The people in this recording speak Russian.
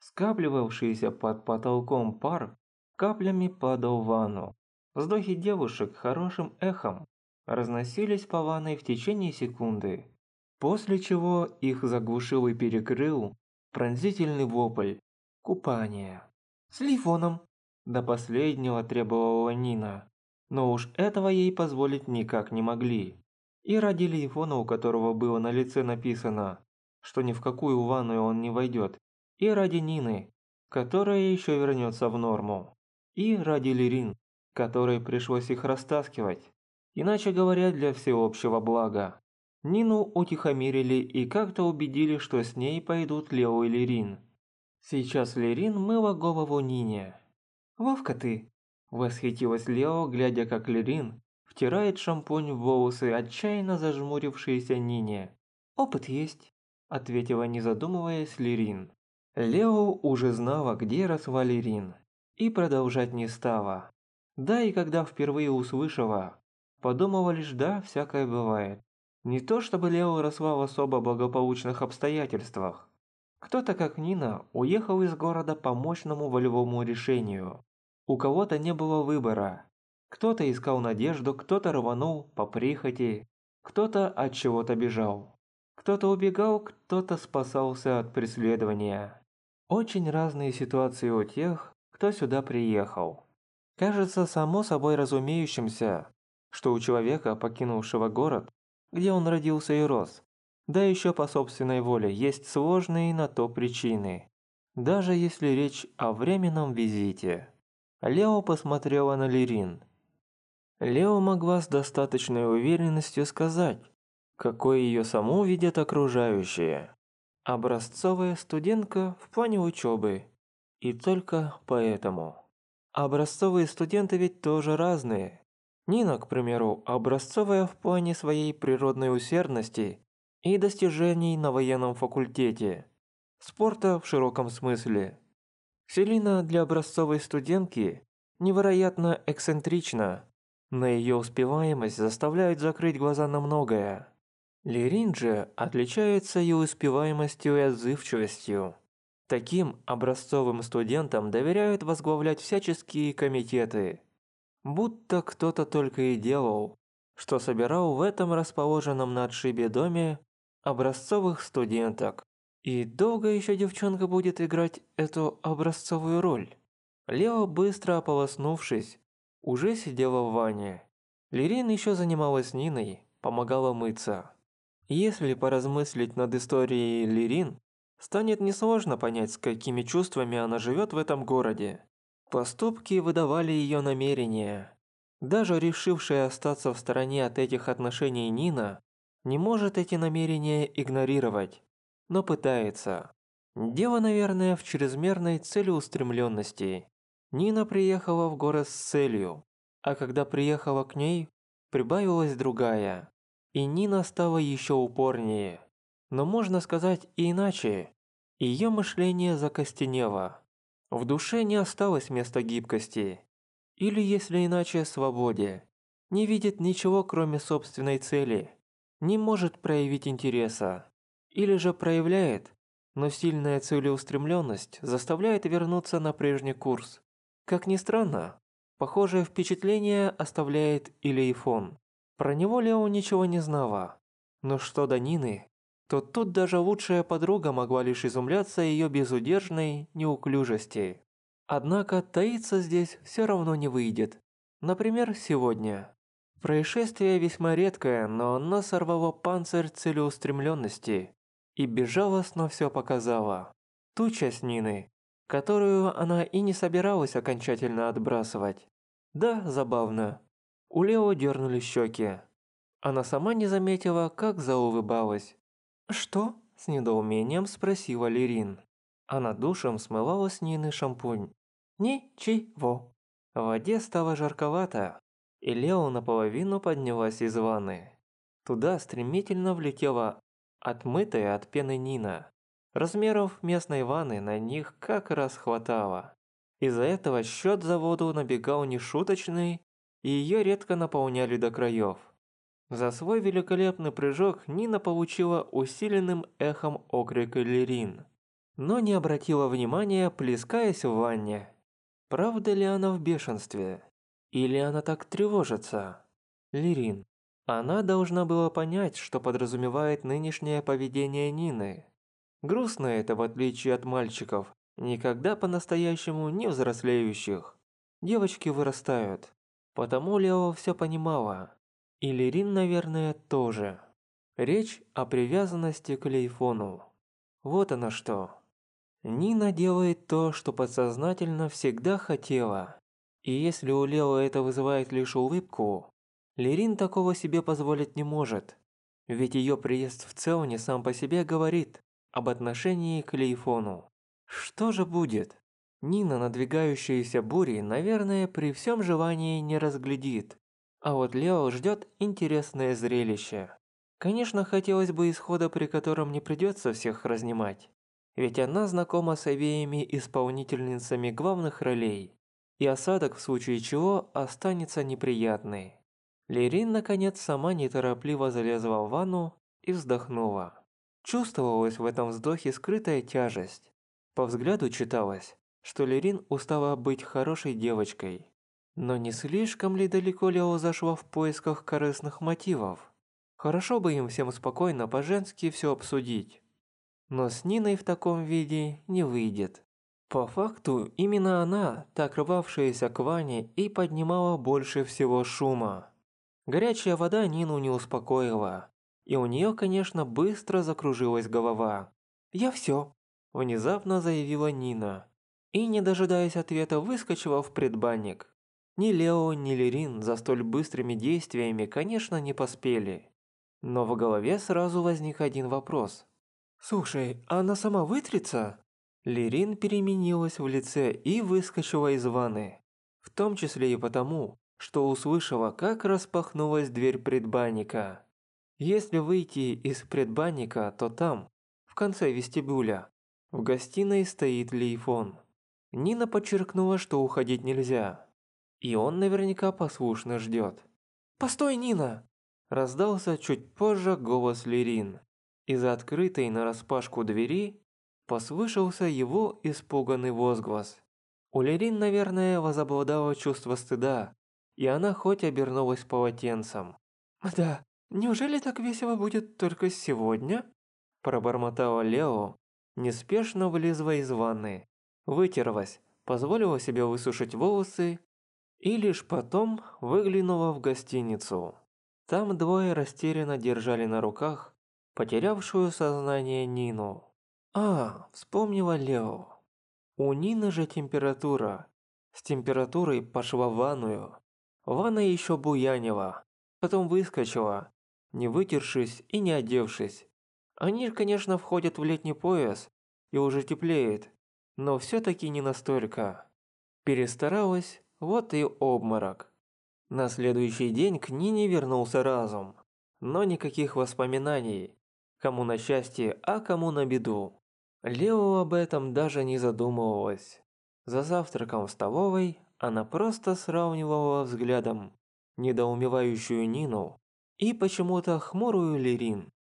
Скапливавшийся под потолком пар каплями падал в ванну. Вздохи девушек хорошим эхом разносились по ванной в течение секунды, после чего их заглушил и перекрыл пронзительный вопль «Купание!». «С лифоном!» – до последнего требовала Нина, но уж этого ей позволить никак не могли. И ради Лифона, у которого было на лице написано, что ни в какую ванную он не войдет, и ради Нины, которая еще вернется в норму, и ради Лерин, которой пришлось их растаскивать, иначе говоря, для всеобщего блага. Нину утихомирили и как-то убедили, что с ней пойдут Лео и Лерин. Сейчас Лерин мыла голову Нине. «Вовка ты!» – восхитилась Лео, глядя, как Лерин втирает шампунь в волосы отчаянно зажмурившейся Нине. «Опыт есть», – ответила, не задумываясь, Лерин. Лео уже знала, где росла Лерин, и продолжать не стала. Да, и когда впервые услышала, подумала лишь: да, всякое бывает. Не то чтобы Лео росла в особо благополучных обстоятельствах. Кто-то, как Нина, уехал из города по мощному волевому решению. У кого-то не было выбора. Кто-то искал надежду, кто-то рванул по прихоти, кто-то от чего-то бежал. Кто-то убегал, кто-то спасался от преследования. Очень разные ситуации у тех, кто сюда приехал. Кажется само собой разумеющимся, что у человека, покинувшего город, где он родился и рос, да еще по собственной воле, есть сложные на то причины. Даже если речь о временном визите. Лео посмотрела на Лерин. Лео могла с достаточной уверенностью сказать, какой ее саму видят окружающие. Образцовая студентка в плане учебы. И только поэтому. Образцовые студенты ведь тоже разные. Нина, к примеру, образцовая в плане своей природной усердности и достижений на военном факультете. Спорта в широком смысле. Селина для образцовой студентки невероятно эксцентрична. На ее успеваемость заставляет закрыть глаза на многое. Лерин же отличается и успеваемостью, и отзывчивостью. Таким образцовым студентам доверяют возглавлять всяческие комитеты. Будто кто-то только и делал, что собирал в этом расположенном на отшибе доме образцовых студенток. И долго еще девчонка будет играть эту образцовую роль? Лео, быстро ополоснувшись, уже сидела в ванне. Лерин еще занималась Ниной, помогала мыться. Если поразмыслить над историей Лерин, станет несложно понять, с какими чувствами она живет в этом городе. Поступки выдавали ее намерения. Даже решившая остаться в стороне от этих отношений Нина не может эти намерения игнорировать, но пытается. Дело, наверное, в чрезмерной целеустремленности. Нина приехала в город с целью, а когда приехала к ней, прибавилась другая. И Нина стала еще упорнее. Но можно сказать и иначе. Ее мышление закостенело. В душе не осталось места гибкости. Или, если иначе, свободе. Не видит ничего, кроме собственной цели. Не может проявить интереса. Или же проявляет, но сильная целеустремленность заставляет вернуться на прежний курс. Как ни странно, похожее впечатление оставляет и Лейфон. Про него Лео ничего не знала. Но что до Нины, то тут даже лучшая подруга могла лишь изумляться ее безудержной неуклюжести. Однако таиться здесь все равно не выйдет. Например, сегодня. Происшествие весьма редкое, но оно сорвало панцирь целеустремленности и безжалостно все показало. Ту часть Нины, которую она и не собиралась окончательно отбрасывать. Да, забавно. У Лео дернули щеки. Она сама не заметила, как заулыбалась. «Что?» – с недоумением спросила Лерин. Она душем смывала с Нины шампунь. «Ничего». В воде стало жарковато, и Лео наполовину поднялась из ванны. Туда стремительно влетела отмытая от пены Нина. Размеров местной ванны на них как раз хватало. Из-за этого счет за воду набегал нешуточный, и ее редко наполняли до краев. За свой великолепный прыжок Нина получила усиленным эхом окрик Лерин. но не обратила внимания, плескаясь в ванне. Правда ли она в бешенстве? Или она так тревожится? Лерин. Она должна была понять, что подразумевает нынешнее поведение Нины. Грустно это, в отличие от мальчиков, никогда по-настоящему не взрослеющих. Девочки вырастают. Потому Лео все понимала. И Лерин, наверное, тоже. Речь о привязанности к Лейфону. Вот оно что. Нина делает то, что подсознательно всегда хотела. И если у Лео это вызывает лишь улыбку, Лерин такого себе позволить не может. Ведь ее приезд в Целне сам по себе говорит об отношении к Лейфону. Что же будет? Нина надвигающиеся бури, наверное, при всем желании не разглядит. А вот Лео ждет интересное зрелище. Конечно, хотелось бы исхода, при котором не придется всех разнимать. Ведь она знакома с обеими исполнительницами главных ролей. И осадок в случае чего останется неприятный. Лерин, наконец, сама неторопливо залезла в ванну и вздохнула. Чувствовалась в этом вздохе скрытая тяжесть. По взгляду читалось, что Лерин устала быть хорошей девочкой. Но не слишком ли далеко Лео зашла в поисках корыстных мотивов? Хорошо бы им всем спокойно по-женски все обсудить. Но с Ниной в таком виде не выйдет. По факту, именно она, так рвавшаяся к Ване, и поднимала больше всего шума. Горячая вода Нину не успокоила, и у нее, конечно, быстро закружилась голова. «Я все», – внезапно заявила Нина, и, не дожидаясь ответа, выскочила в предбанник. Ни Лео, ни Лерин за столь быстрыми действиями, конечно, не поспели. Но в голове сразу возник один вопрос. «Слушай, а она сама вытрется?» Лерин переменилась в лице и выскочила из ванны. В том числе и потому, что услышала, как распахнулась дверь предбанника. Если выйти из предбанника, то там, в конце вестибюля, в гостиной стоит Лейфон. Нина подчеркнула, что уходить нельзя. И он наверняка послушно ждет. «Постой, Нина!» Раздался чуть позже голос Лерин. Из-за открытой нараспашку двери послышался его испуганный возглас. У Лерин, наверное, возобладало чувство стыда, и она хоть обернулась полотенцем. «Да, неужели так весело будет только сегодня?» Пробормотала Лео, неспешно вылезла из ванны, вытерлась, позволила себе высушить волосы и лишь потом выглянула в гостиницу. Там двое растерянно держали на руках потерявшую сознание Нину. Вспомнила Лео. У Нины же температура. С температурой пошла в ванную. Ванна еще буянила. Потом выскочила, не вытершись и не одевшись. Они, конечно, входят в летний пояс и уже теплеет, но все-таки не настолько. Перестаралась, вот и обморок. На следующий день к Нине вернулся разум, но никаких воспоминаний, кому на счастье, а кому на беду. Лео об этом даже не задумывалась. За завтраком в столовой она просто сравнивала взглядом недоумевающую Нину и почему-то хмурую Лерин.